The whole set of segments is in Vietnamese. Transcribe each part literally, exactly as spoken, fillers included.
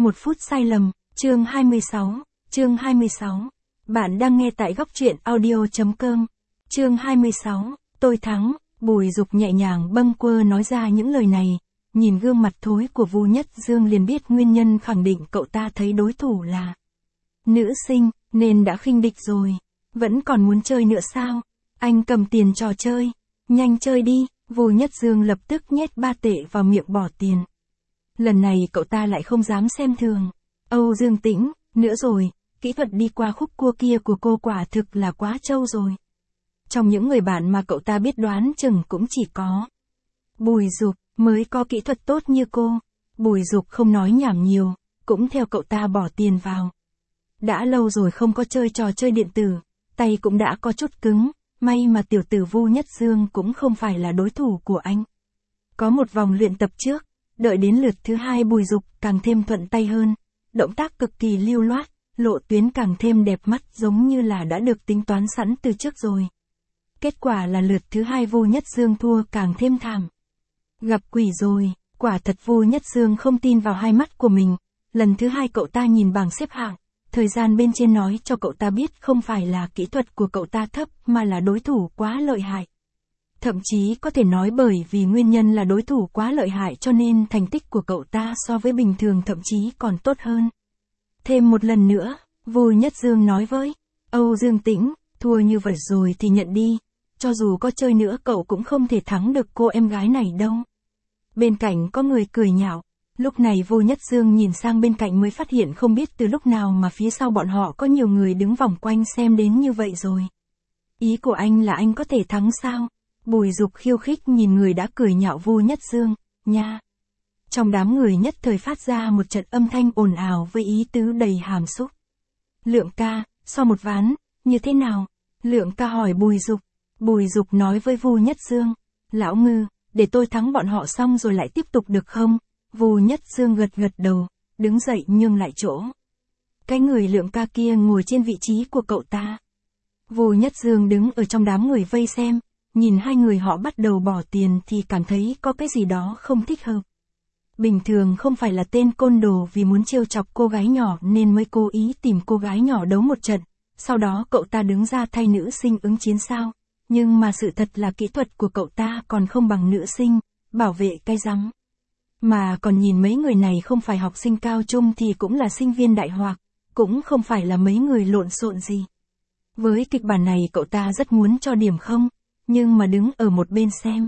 Một phút sai lầm, chương hai mươi sáu, chương hai mươi sáu. Bạn đang nghe tại góc truyện audio chấm com. Chương hai mươi sáu, tôi thắng. Bùi Dục nhẹ nhàng bâng quơ nói ra những lời này, nhìn gương mặt thối của Vu Nhất Dương liền biết nguyên nhân, khẳng định cậu ta thấy đối thủ là nữ sinh, nên đã khinh địch rồi. Vẫn còn muốn chơi nữa sao? Anh cầm tiền trò chơi, nhanh chơi đi. Vu Nhất Dương lập tức nhét ba tệ vào miệng bỏ tiền. Lần này cậu ta lại không dám xem thường. Âu Dương Tĩnh, nữa rồi, kỹ thuật đi qua khúc cua kia của cô quả thực là quá trâu rồi. Trong những người bạn mà cậu ta biết đoán chừng cũng chỉ có Bùi Dục mới có kỹ thuật tốt như cô. Bùi Dục không nói nhảm nhiều, cũng theo cậu ta bỏ tiền vào. Đã lâu rồi không có chơi trò chơi điện tử, tay cũng đã có chút cứng, may mà tiểu tử Vu Nhất Dương cũng không phải là đối thủ của anh. Có một vòng luyện tập trước, đợi đến lượt thứ hai Bùi Dục càng thêm thuận tay hơn, động tác cực kỳ lưu loát, lộ tuyến càng thêm đẹp mắt, giống như là đã được tính toán sẵn từ trước rồi. Kết quả là lượt thứ hai Vu Nhất Dương thua càng thêm thảm. Gặp quỷ rồi, quả thật Vu Nhất Dương không tin vào hai mắt của mình. Lần thứ hai cậu ta nhìn bảng xếp hạng, thời gian bên trên nói cho cậu ta biết không phải là kỹ thuật của cậu ta thấp mà là đối thủ quá lợi hại. Thậm chí có thể nói bởi vì nguyên nhân là đối thủ quá lợi hại cho nên thành tích của cậu ta so với bình thường thậm chí còn tốt hơn. Thêm một lần nữa, Vu Nhất Dương nói với Âu Dương Tĩnh, thua như vậy rồi thì nhận đi, cho dù có chơi nữa cậu cũng không thể thắng được cô em gái này đâu. Bên cạnh có người cười nhạo, lúc này Vu Nhất Dương nhìn sang bên cạnh mới phát hiện không biết từ lúc nào mà phía sau bọn họ có nhiều người đứng vòng quanh xem đến như vậy rồi. Ý của anh là anh có thể thắng sao? Bùi Dục khiêu khích nhìn người đã cười nhạo Vu Nhất Dương, nha. Trong đám người nhất thời phát ra một trận âm thanh ồn ào với ý tứ đầy hàm xúc. Lượng ca, so một ván, như thế nào? Lượng ca hỏi Bùi Dục. Bùi Dục nói với Vu Nhất Dương, lão Ngư, để tôi thắng bọn họ xong rồi lại tiếp tục được không? Vu Nhất Dương gật gật đầu, đứng dậy nhường lại chỗ. Cái người Lượng ca kia ngồi trên vị trí của cậu ta. Vu Nhất Dương đứng ở trong đám người vây xem, nhìn hai người họ bắt đầu bỏ tiền thì cảm thấy có cái gì đó không thích hợp. Bình thường không phải là tên côn đồ vì muốn trêu chọc cô gái nhỏ nên mới cố ý tìm cô gái nhỏ đấu một trận, sau đó cậu ta đứng ra thay nữ sinh ứng chiến sao? Nhưng mà sự thật là kỹ thuật của cậu ta còn không bằng nữ sinh, bảo vệ cái rắm. Mà còn nhìn mấy người này không phải học sinh cao trung thì cũng là sinh viên đại học, cũng không phải là mấy người lộn xộn gì. Với kịch bản này cậu ta rất muốn cho điểm không, nhưng mà đứng ở một bên xem.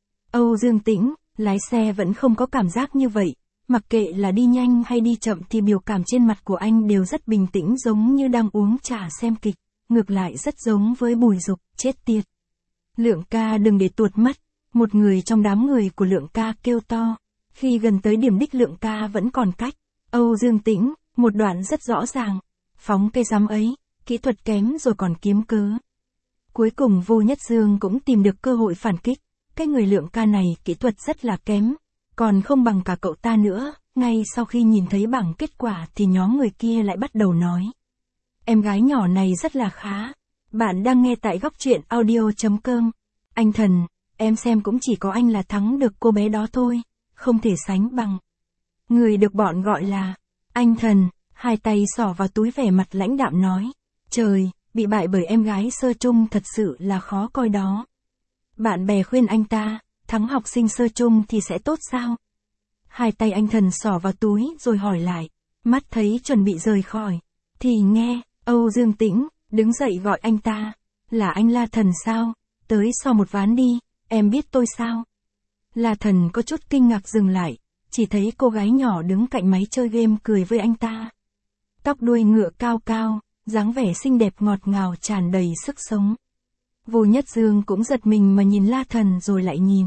Âu Dương Tĩnh, lái xe vẫn không có cảm giác như vậy, mặc kệ là đi nhanh hay đi chậm thì biểu cảm trên mặt của anh đều rất bình tĩnh giống như đang uống trà xem kịch, ngược lại rất giống với Bùi Dục, chết tiệt. Lượng ca đừng để tuột mất, một người trong đám người của Lượng ca kêu to, khi gần tới điểm đích Lượng ca vẫn còn cách. Âu Dương Tĩnh, một đoạn rất rõ ràng, phóng cây rắm ấy, kỹ thuật kém rồi còn kiếm cớ. Cuối cùng Vu Nhất Dương cũng tìm được cơ hội phản kích, cái người Lượng ca này kỹ thuật rất là kém, còn không bằng cả cậu ta nữa. Ngay sau khi nhìn thấy bảng kết quả thì nhóm người kia lại bắt đầu nói. Em gái nhỏ này rất là khá. Bạn đang nghe tại góc truyện audio chấm com. Anh Thần, em xem cũng chỉ có anh là thắng được cô bé đó thôi, không thể sánh bằng. Người được bọn gọi là Anh Thần, hai tay xỏ vào túi vẻ mặt lãnh đạm nói. Trời, bị bại bởi em gái sơ trung thật sự là khó coi đó. Bạn bè khuyên anh ta, thắng học sinh sơ trung thì sẽ tốt sao? Hai tay anh Thần xỏ vào túi rồi hỏi lại, mắt thấy chuẩn bị rời khỏi, thì nghe Âu Dương Tĩnh đứng dậy gọi anh ta, là anh La Thần sao? Tới so một ván đi, em biết tôi sao? La Thần có chút kinh ngạc dừng lại, chỉ thấy cô gái nhỏ đứng cạnh máy chơi game cười với anh ta. Tóc đuôi ngựa cao cao, dáng vẻ xinh đẹp ngọt ngào tràn đầy sức sống. Vu Nhất Dương cũng giật mình mà nhìn La Thần rồi lại nhìn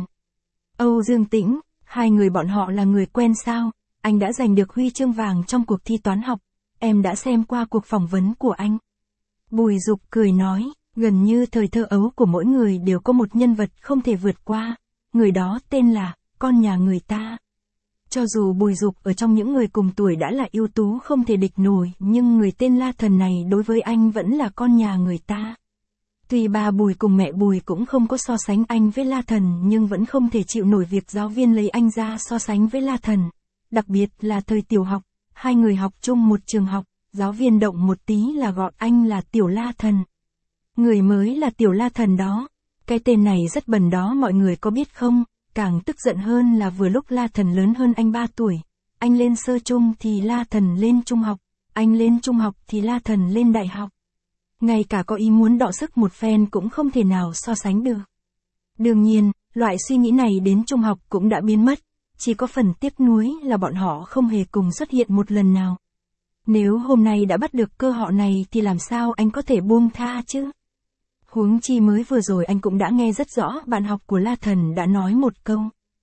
Âu Dương Tĩnh, hai người bọn họ là người quen sao? Anh đã giành được huy chương vàng trong cuộc thi toán học, em đã xem qua cuộc phỏng vấn của anh. Bùi Dục cười nói, gần như thời thơ ấu của mỗi người đều có một nhân vật không thể vượt qua, người đó tên là con nhà người ta. Cho dù Bùi Dục ở trong những người cùng tuổi đã là ưu tú không thể địch nổi, nhưng người tên La Thần này đối với anh vẫn là con nhà người ta. Tuy ba Bùi cùng mẹ Bùi cũng không có so sánh anh với La Thần nhưng vẫn không thể chịu nổi việc giáo viên lấy anh ra so sánh với La Thần. Đặc biệt là thời tiểu học, hai người học chung một trường học, giáo viên động một tí là gọi anh là Tiểu La Thần. Người mới là Tiểu La Thần đó. Cái tên này rất bẩn đó mọi người có biết không? Càng tức giận hơn là vừa lúc La Thần lớn hơn anh ba tuổi. Anh lên sơ trung thì La Thần lên trung học. Anh lên trung học thì La Thần lên đại học. Ngay cả có ý muốn đọ sức một phen cũng không thể nào so sánh được. Đương nhiên, loại suy nghĩ này đến trung học cũng đã biến mất. Chỉ có phần tiếc nuối là bọn họ không hề cùng xuất hiện một lần nào. Nếu hôm nay đã bắt được cơ hội này thì làm sao anh có thể buông tha chứ? Huống chi mới vừa rồi anh cũng đã nghe rất rõ bạn học của La Thần đã nói một câu.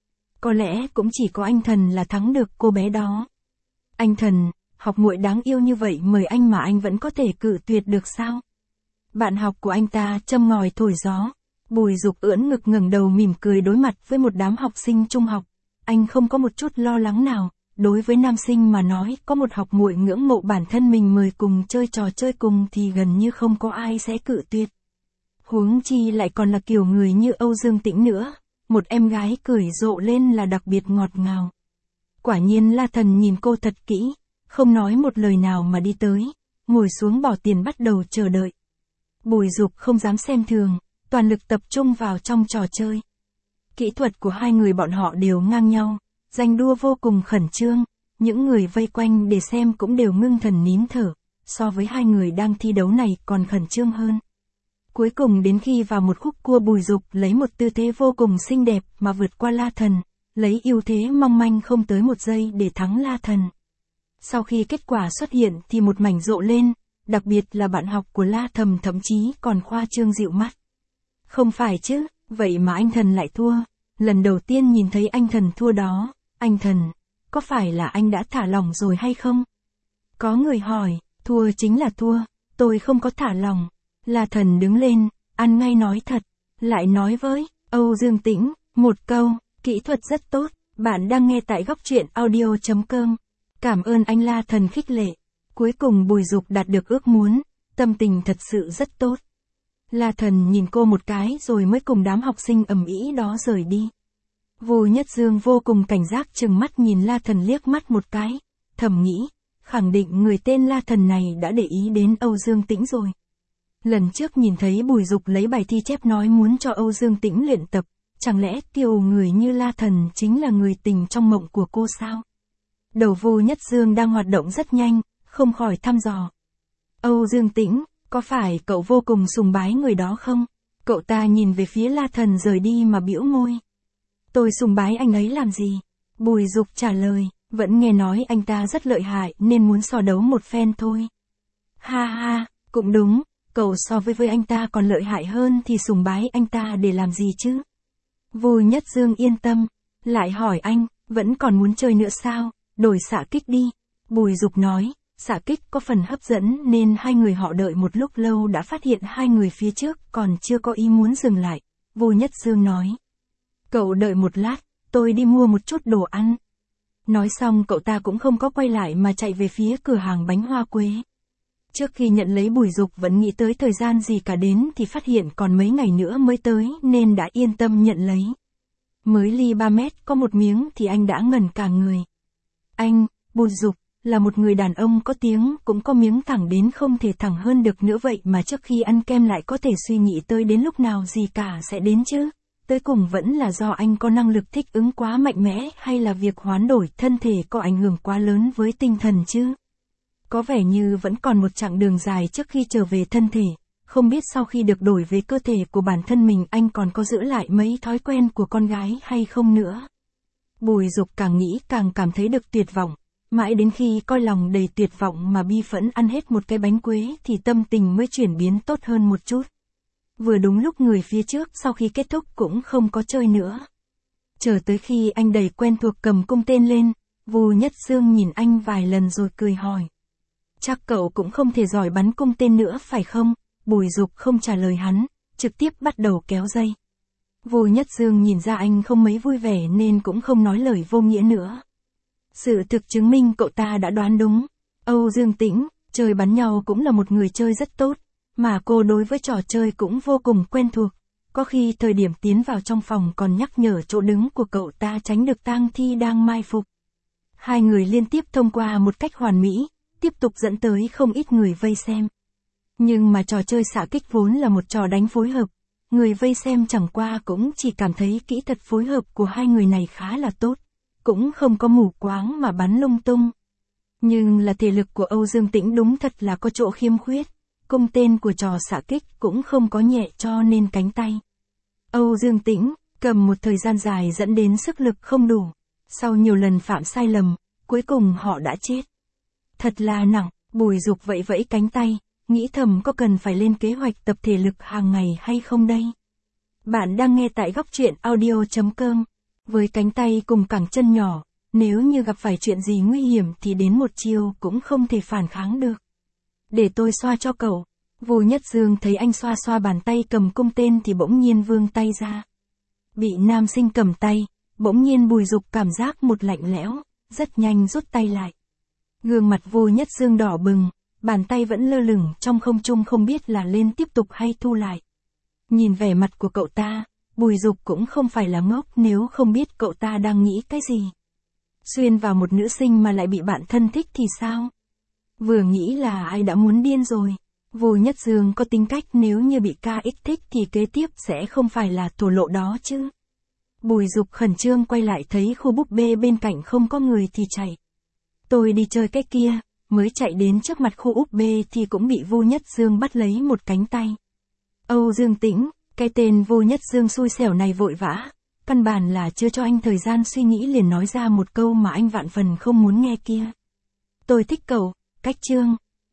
Có lẽ cũng chỉ có anh Thần là thắng được cô bé đó. Anh Thần, học muội đáng yêu như vậy mời anh mà anh vẫn có thể cự tuyệt được sao? Bạn học của anh ta châm ngòi thổi gió. Bùi Dục ưỡn ngực ngẩng đầu mỉm cười đối mặt với một đám học sinh trung học. Anh không có một chút lo lắng nào. Đối với nam sinh mà nói có một học muội ngưỡng mộ bản thân mình mời cùng chơi trò chơi cùng thì gần như không có ai sẽ cự tuyệt. Huống chi lại còn là kiểu người như Âu Dương Tĩnh nữa. Một em gái cười rộ lên là đặc biệt ngọt ngào. Quả nhiên La Thần nhìn cô thật kỹ. Không nói một lời nào mà đi tới. Ngồi xuống bỏ tiền bắt đầu chờ đợi. Bùi Dục không dám xem thường. Toàn lực tập trung vào trong trò chơi. Kỹ thuật của hai người bọn họ đều ngang nhau. Giành đua vô cùng khẩn trương. Những người vây quanh để xem cũng đều ngưng thần nín thở. So với hai người đang thi đấu này còn khẩn trương hơn. Cuối cùng đến khi vào một khúc cua Bùi Dục lấy một tư thế vô cùng xinh đẹp mà vượt qua La Thần, lấy ưu thế mong manh không tới một giây để thắng La Thần. Sau khi kết quả xuất hiện thì một mảnh rộ lên, đặc biệt là bạn học của La Thầm thậm chí còn khoa trương dịu mắt. Không phải chứ, vậy mà anh Thần lại thua. Lần đầu tiên nhìn thấy anh Thần thua đó, anh Thần, có phải là anh đã thả lỏng rồi hay không? Có người hỏi, thua chính là thua, tôi không có thả lỏng. La Thần đứng lên, ăn ngay nói thật, lại nói với Âu Dương Tĩnh, một câu, kỹ thuật rất tốt, bạn đang nghe tại góc truyện audio chấm com. Cảm ơn anh La Thần khích lệ. Cuối cùng Bùi Dục đạt được ước muốn, tâm tình thật sự rất tốt. La Thần nhìn cô một cái rồi mới cùng đám học sinh ầm ĩ đó rời đi. Vô Nhất Dương vô cùng cảnh giác trừng mắt nhìn La Thần liếc mắt một cái, thầm nghĩ, khẳng định người tên La Thần này đã để ý đến Âu Dương Tĩnh rồi. Lần trước nhìn thấy Bùi Dục lấy bài thi chép nói muốn cho Âu Dương Tĩnh luyện tập, chẳng lẽ kiều người như La Thần chính là người tình trong mộng của cô sao? Đầu Vô Nhất Dương đang hoạt động rất nhanh, không khỏi thăm dò. Âu Dương Tĩnh, có phải cậu vô cùng sùng bái người đó không? Cậu ta nhìn về phía La Thần rời đi mà bĩu môi. Tôi sùng bái anh ấy làm gì? Bùi Dục trả lời, vẫn nghe nói anh ta rất lợi hại nên muốn so đấu một phen thôi. Ha ha, cũng đúng. Cậu so với với anh ta còn lợi hại hơn thì sùng bái anh ta để làm gì chứ? Vô Nhất Dương yên tâm, lại hỏi anh, vẫn còn muốn chơi nữa sao? Đổi xạ kích đi. Bùi Dục nói, xạ kích có phần hấp dẫn nên hai người họ đợi một lúc lâu đã phát hiện hai người phía trước còn chưa có ý muốn dừng lại. Vô Nhất Dương nói, cậu đợi một lát, tôi đi mua một chút đồ ăn. Nói xong cậu ta cũng không có quay lại mà chạy về phía cửa hàng bánh hoa quế. Trước khi nhận lấy Bùi Dục vẫn nghĩ tới thời gian gì cả đến thì phát hiện còn mấy ngày nữa mới tới nên đã yên tâm nhận lấy. Mới ly ba mét có một miếng thì anh đã ngẩn cả người. Anh, Bùi Dục, là một người đàn ông có tiếng cũng có miếng thẳng đến không thể thẳng hơn được nữa vậy mà trước khi ăn kem lại có thể suy nghĩ tới đến lúc nào gì cả sẽ đến chứ. Tới cùng vẫn là do anh có năng lực thích ứng quá mạnh mẽ hay là việc hoán đổi thân thể có ảnh hưởng quá lớn với tinh thần chứ. Có vẻ như vẫn còn một chặng đường dài trước khi trở về thân thể, không biết sau khi được đổi về cơ thể của bản thân mình anh còn có giữ lại mấy thói quen của con gái hay không nữa. Bùi Dục càng nghĩ càng cảm thấy được tuyệt vọng, mãi đến khi coi lòng đầy tuyệt vọng mà bi phẫn ăn hết một cái bánh quế thì tâm tình mới chuyển biến tốt hơn một chút. Vừa đúng lúc người phía trước sau khi kết thúc cũng không có chơi nữa. Chờ tới khi anh đầy quen thuộc cầm cung tên lên, Vô Nhất Dương nhìn anh vài lần rồi cười hỏi. Chắc cậu cũng không thể giỏi bắn cung tên nữa phải không? Bùi Dục không trả lời hắn, trực tiếp bắt đầu kéo dây. Vô Nhất Dương nhìn ra anh không mấy vui vẻ nên cũng không nói lời vô nghĩa nữa. Sự thực chứng minh cậu ta đã đoán đúng. Âu Dương Tĩnh, chơi bắn nhau cũng là một người chơi rất tốt, mà cô đối với trò chơi cũng vô cùng quen thuộc. Có khi thời điểm tiến vào trong phòng còn nhắc nhở chỗ đứng của cậu ta tránh được tang thi đang mai phục. Hai người liên tiếp thông qua một cách hoàn mỹ, tiếp tục dẫn tới không ít người vây xem. Nhưng mà trò chơi xạ kích vốn là một trò đánh phối hợp, người vây xem chẳng qua cũng chỉ cảm thấy kỹ thuật phối hợp của hai người này khá là tốt, cũng không có mù quáng mà bắn lung tung. Nhưng là thể lực của Âu Dương Tĩnh đúng thật là có chỗ khiêm khuyết, cung tên của trò xạ kích cũng không có nhẹ cho nên cánh tay. Âu Dương Tĩnh, cầm một thời gian dài dẫn đến sức lực không đủ, sau nhiều lần phạm sai lầm, cuối cùng họ đã chết. Thật là nặng, Bùi Dục vẫy vẫy cánh tay, nghĩ thầm có cần phải lên kế hoạch tập thể lực hàng ngày hay không đây. Bạn đang nghe tại góc truyện audio chấm com. Với cánh tay cùng cẳng chân nhỏ, nếu như gặp phải chuyện gì nguy hiểm thì đến một chiêu cũng không thể phản kháng được. Để tôi xoa cho cậu. Vô Nhất Dương thấy anh xoa xoa bàn tay cầm cung tên thì bỗng nhiên vươn tay ra. Bị nam sinh cầm tay, bỗng nhiên Bùi Dục cảm giác một lạnh lẽo, rất nhanh rút tay lại. Gương mặt Vô Nhất Dương đỏ bừng, bàn tay vẫn lơ lửng trong không trung không biết là lên tiếp tục hay thu lại. Nhìn vẻ mặt của cậu ta, Bùi Dục cũng không phải là ngốc nếu không biết cậu ta đang nghĩ cái gì. Xuyên vào một nữ sinh mà lại bị bạn thân thích thì sao? Vừa nghĩ là ai đã muốn điên rồi. Vô Nhất Dương có tính cách nếu như bị ca ích thích thì kế tiếp sẽ không phải là thổ lộ đó chứ. Bùi Dục khẩn trương quay lại thấy khu búp bê bên cạnh không có người thì chạy. Tôi đi chơi cái kia, mới chạy đến trước mặt khu úp bê thì cũng bị Vô Nhất Dương bắt lấy một cánh tay. Âu Dương Tĩnh, cái tên Vô Nhất Dương xui xẻo này vội vã, căn bản là chưa cho anh thời gian suy nghĩ liền nói ra một câu mà anh vạn phần không muốn nghe kia. Tôi thích cậu, cách chương.